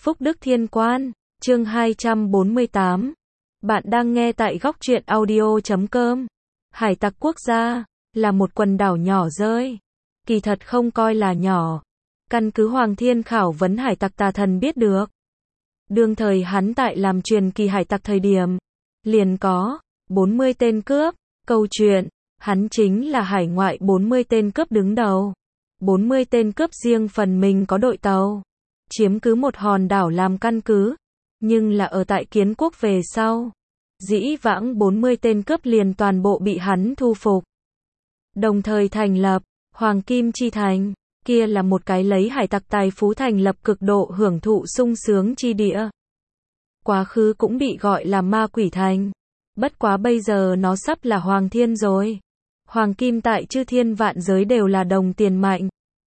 Phúc Đức Thiên Quan, chương 248. Bạn đang nghe tại góc truyện audio.com. Hải tặc quốc gia, là một quần đảo nhỏ rơi. Kỳ thật không coi là nhỏ. Căn cứ Hoàng Thiên khảo vấn hải tặc tà thần biết được. Đương thời hắn tại làm truyền kỳ hải tặc thời điểm, liền có 40 tên cướp. Câu chuyện, hắn chính là hải ngoại 40 tên cướp đứng đầu. 40 tên cướp riêng phần mình có đội tàu, chiếm cứ một hòn đảo làm căn cứ, nhưng là ở tại kiến quốc về sau. Dĩ vãng 40 tên cướp liền toàn bộ bị hắn thu phục. Đồng thời thành lập Hoàng Kim Chi Thành, kia là một cái lấy hải tặc tài phú thành lập cực độ hưởng thụ sung sướng chi địa. Quá khứ cũng bị gọi là Ma Quỷ Thành, bất quá bây giờ nó sắp là Hoàng Thiên rồi. Hoàng Kim tại chư thiên vạn giới đều là đồng tiền mạnh.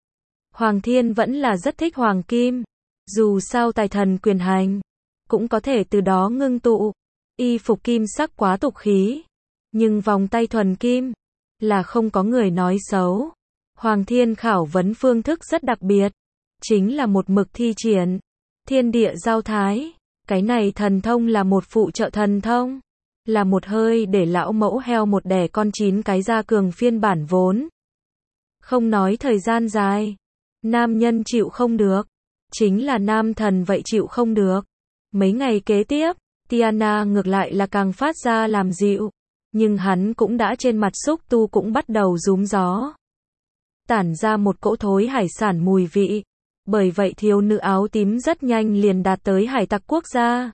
Hoàng Thiên vẫn là rất thích Hoàng Kim, dù sao tài thần quyền hành, cũng có thể từ đó ngưng tụ. Y phục kim sắc quá tục khí, nhưng vòng tay thuần kim, là không có người nói xấu. Hoàng Thiên khảo vấn phương thức rất đặc biệt, chính là một mực thi triển thiên địa giao thái. Cái này thần thông là một phụ trợ thần thông, là một hơi để lão mẫu heo một đẻ con 9 cái ra cường phiên bản vốn. Không nói thời gian dài, nam nhân chịu không được, chính là nam thần vậy chịu không được. Mấy ngày kế tiếp, Tiana ngược lại là càng phát ra làm dịu, nhưng hắn cũng đã trên mặt xúc tu cũng bắt đầu rúm gió, tản ra một cỗ thối hải sản mùi vị. Bởi vậy thiếu nữ áo tím rất nhanh liền đạt tới hải tặc quốc gia.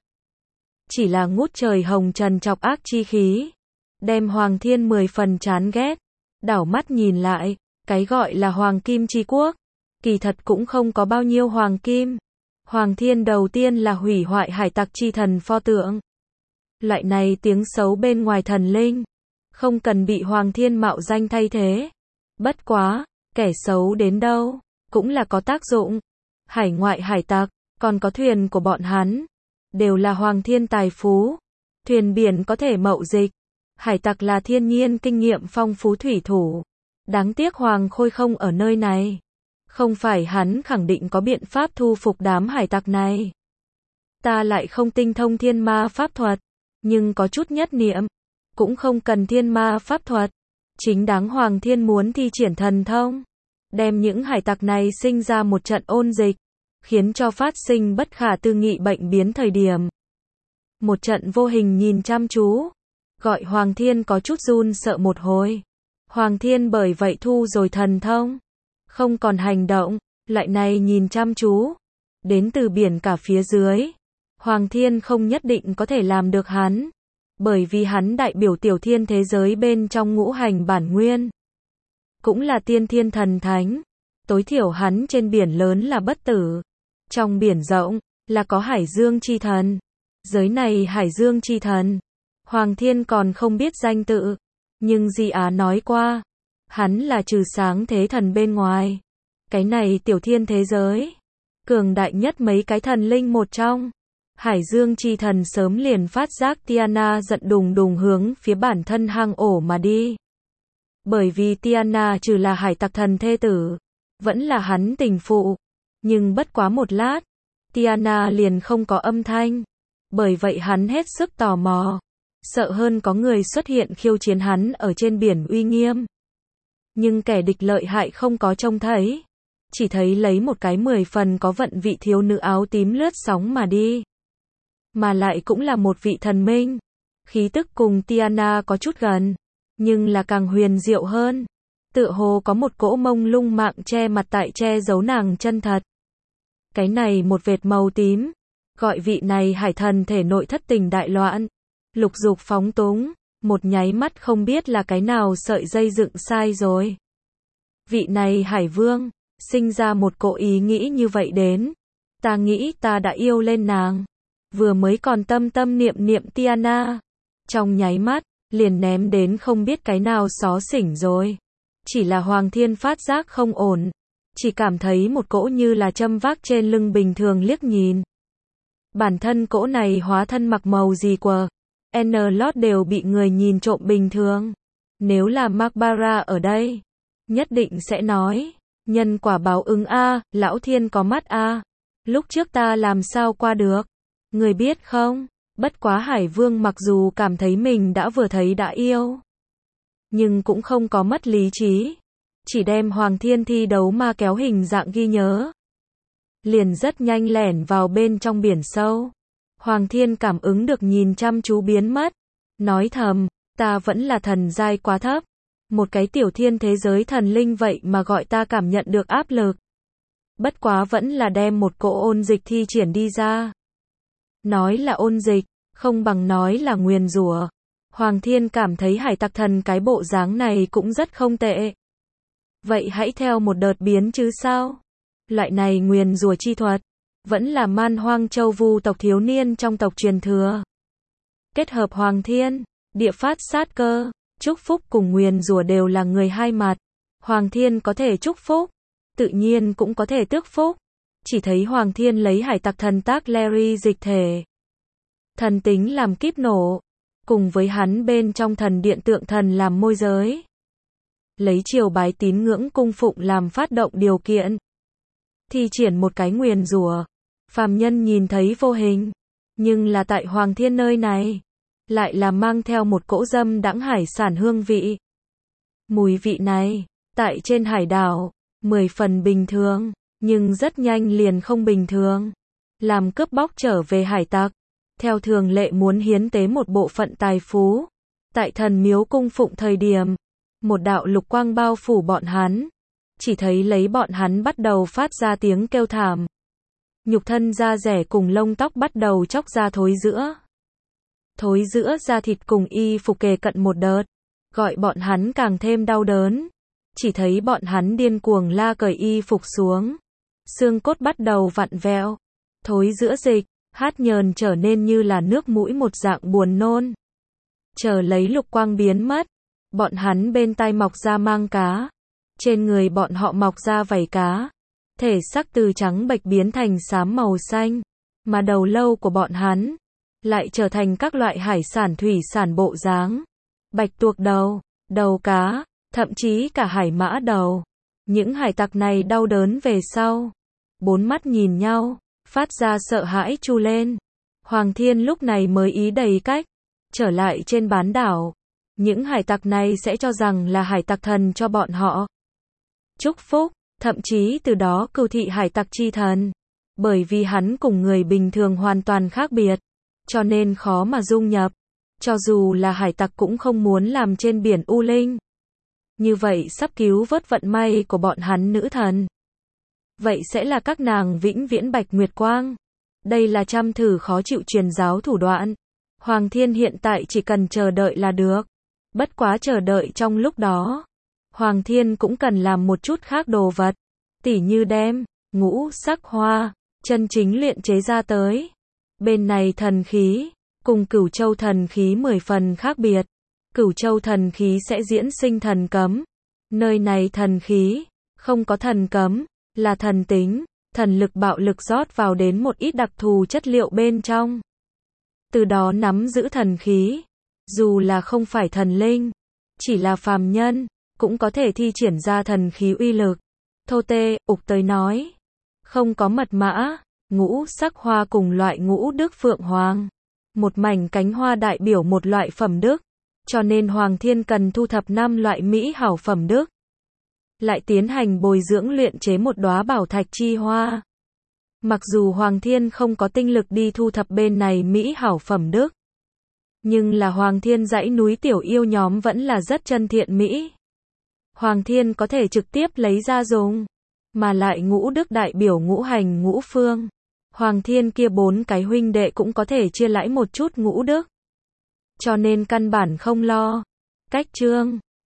Chỉ là ngút trời hồng trần chọc ác chi khí, đem Hoàng Thiên 10 phần chán ghét. Đảo mắt nhìn lại, cái gọi là Hoàng Kim Chi Quốc, kỳ thật cũng không có bao nhiêu hoàng kim. Hoàng Thiên đầu tiên là hủy hoại hải tặc chi thần pho tượng. Loại này tiếng xấu bên ngoài thần linh, không cần bị Hoàng Thiên mạo danh thay thế. Bất quá, kẻ xấu đến đâu, cũng là có tác dụng. Hải ngoại hải tặc, còn có thuyền của bọn hắn, đều là Hoàng Thiên tài phú. Thuyền biển có thể mậu dịch. Hải tặc là thiên nhiên kinh nghiệm phong phú thủy thủ. Đáng tiếc Hoàng Khôi không ở nơi này. Không phải hắn khẳng định có biện pháp thu phục đám hải tặc này. Ta lại không tinh thông thiên ma pháp thuật, nhưng có chút nhất niệm, cũng không cần thiên ma pháp thuật. Chính đáng Hoàng Thiên muốn thi triển thần thông, đem những hải tặc này sinh ra một trận ôn dịch, khiến cho phát sinh bất khả tư nghị bệnh biến thời điểm. Một trận vô hình nhìn chăm chú, gọi Hoàng Thiên có chút run sợ một hồi. Hoàng Thiên bởi vậy thu rồi thần thông, không còn hành động, lại này nhìn chăm chú, đến từ biển cả phía dưới. Hoàng Thiên không nhất định có thể làm được hắn, bởi vì hắn đại biểu tiểu thiên thế giới bên trong ngũ hành bản nguyên, cũng là tiên thiên thần thánh. Tối thiểu hắn trên biển lớn là bất tử, trong biển rộng là có Hải Dương chi thần. Giới này Hải Dương chi thần, Hoàng Thiên còn không biết danh tự, nhưng Di Á nói qua, hắn là trừ sáng thế thần bên ngoài cái này tiểu thiên thế giới, cường đại nhất mấy cái thần linh một trong. Hải Dương chi thần sớm liền phát giác Tiana giận đùng đùng hướng phía bản thân hang ổ mà đi. Bởi vì Tiana trừ là hải tặc thần thê tử, vẫn là hắn tình phụ. Nhưng bất quá một lát, Tiana liền không có âm thanh. Bởi vậy hắn hết sức tò mò, sợ hơn có người xuất hiện khiêu chiến hắn ở trên biển uy nghiêm. Nhưng kẻ địch lợi hại không có trông thấy, chỉ thấy lấy một cái 10 phần có vận vị thiếu nữ áo tím lướt sóng mà đi. Mà lại cũng là một vị thần minh, khí tức cùng Tiana có chút gần, nhưng là càng huyền diệu hơn. Tựa hồ có một cỗ mông lung mạng che mặt tại che giấu nàng chân thật. Cái này một vệt màu tím, gọi vị này hải thần thể nội thất tình đại loạn, lục dục phóng túng, một nháy mắt không biết là cái nào sợi dây dựng sai rồi. Vị này hải vương, sinh ra một cỗ ý nghĩ như vậy đến. Ta nghĩ ta đã yêu lên nàng. Vừa mới còn tâm tâm niệm niệm Tiana, trong nháy mắt, liền ném đến không biết cái nào xó xỉnh rồi. Chỉ là Hoàng Thiên phát giác không ổn, chỉ cảm thấy một cỗ như là châm vác trên lưng bình thường liếc nhìn. Bản thân cỗ này hóa thân mặc màu gì quờ, N-Lót đều bị người nhìn trộm bình thường. Nếu là Makbara ở đây, nhất định sẽ nói, nhân quả báo ứng a, lão thiên có mắt a. Lúc trước ta làm sao qua được? Người biết không? Bất quá Hải Vương mặc dù cảm thấy mình đã vừa thấy đã yêu, nhưng cũng không có mất lý trí. Chỉ đem Hoàng Thiên thi đấu ma kéo hình dạng ghi nhớ. Liền rất nhanh lẻn vào bên trong biển sâu. Hoàng Thiên cảm ứng được nhìn chăm chú biến mất. Nói thầm, ta vẫn là thần giai quá thấp. Một cái tiểu thiên thế giới thần linh vậy mà gọi ta cảm nhận được áp lực. Bất quá vẫn là đem một cỗ ôn dịch thi triển đi ra. Nói là ôn dịch, không bằng nói là nguyền rủa. Hoàng Thiên cảm thấy hải tặc thần cái bộ dáng này cũng rất không tệ. Vậy hãy theo một đợt biến chứ sao? Loại này nguyền rủa chi thuật, vẫn là Man Hoang Châu Vu tộc thiếu niên trong tộc truyền thừa. Kết hợp Hoàng Thiên, địa phát sát cơ, chúc phúc cùng nguyền rủa đều là người hai mặt. Hoàng Thiên có thể chúc phúc, tự nhiên cũng có thể tước phúc. Chỉ thấy Hoàng Thiên lấy hải tặc thần tác Larry dịch thể. Thần tính làm kíp nổ, cùng với hắn bên trong thần điện tượng thần làm môi giới. Lấy triều bái tín ngưỡng cung phụng làm phát động điều kiện. Thi triển một cái nguyền rủa, phàm nhân nhìn thấy vô hình, nhưng là tại Hoàng Thiên nơi này, lại là mang theo một cỗ dâm đãng hải sản hương vị. Mùi vị này, tại trên hải đảo, 10 phần bình thường, nhưng rất nhanh liền không bình thường. Làm cướp bóc trở về hải tặc, theo thường lệ muốn hiến tế một bộ phận tài phú. Tại thần miếu cung phụng thời điểm, một đạo lục quang bao phủ bọn hắn. Chỉ thấy lấy bọn hắn bắt đầu phát ra tiếng kêu thảm. Nhục thân da rẻ cùng lông tóc bắt đầu chóc ra thối rữa. Thối rữa da thịt cùng y phục kề cận một đợt, gọi bọn hắn càng thêm đau đớn. Chỉ thấy bọn hắn điên cuồng la cởi y phục xuống. Xương cốt bắt đầu vặn vẹo. Thối rữa dịch, hát nhờn trở nên như là nước mũi một dạng buồn nôn. Chờ lấy lục quang biến mất, bọn hắn bên tai mọc ra mang cá. Trên người bọn họ mọc ra vảy cá. Thể sắc từ trắng bệch biến thành xám màu xanh. Mà đầu lâu của bọn hắn lại trở thành các loại hải sản thủy sản bộ dáng. Bạch tuộc đầu, đầu cá, thậm chí cả hải mã đầu. Những hải tặc này đau đớn về sau. Bốn mắt nhìn nhau, phát ra sợ hãi chu lên. Hoàng Thiên lúc này mới ý đầy cách. Trở lại trên bán đảo. Những hải tặc này sẽ cho rằng là hải tặc thần cho bọn họ chúc phúc, thậm chí từ đó cưu thị hải tặc chi thần. Bởi vì hắn cùng người bình thường hoàn toàn khác biệt, cho nên khó mà dung nhập. Cho dù là hải tặc cũng không muốn làm trên biển U Linh. Như vậy sắp cứu vớt vận may của bọn hắn nữ thần. Vậy sẽ là các nàng vĩnh viễn bạch nguyệt quang. Đây là trăm thử khó chịu truyền giáo thủ đoạn. Hoàng Thiên hiện tại chỉ cần chờ đợi là được. Bất quá chờ đợi trong lúc đó, Hoàng Thiên cũng cần làm một chút khác đồ vật. Tỉ như đem ngũ sắc hoa chân chính luyện chế ra tới. Bên này thần khí cùng Cửu Châu thần khí 10 phần khác biệt. Cửu Châu thần khí sẽ diễn sinh thần cấm. Nơi này thần khí không có thần cấm, là thần tính, thần lực bạo lực rót vào đến một ít đặc thù chất liệu bên trong. Từ đó nắm giữ thần khí. Dù là không phải thần linh, chỉ là phàm nhân, cũng có thể thi triển ra thần khí uy lực. Thô Tê, ục tới nói. Không có mật mã, ngũ sắc hoa cùng loại ngũ đức phượng hoàng. Một mảnh cánh hoa đại biểu một loại phẩm đức. Cho nên Hoàng Thiên cần thu thập 5 loại mỹ hảo phẩm đức. Lại tiến hành bồi dưỡng luyện chế một đóa bảo thạch chi hoa. Mặc dù Hoàng Thiên không có tinh lực đi thu thập bên này mỹ hảo phẩm đức. Nhưng là Hoàng Thiên dãy núi tiểu yêu nhóm vẫn là rất chân thiện mỹ. Hoàng Thiên có thể trực tiếp lấy ra dùng. Mà lại ngũ đức đại biểu ngũ hành ngũ phương. Hoàng Thiên kia 4 cái huynh đệ cũng có thể chia lãi một chút ngũ đức. Cho nên căn bản không lo. Cách chương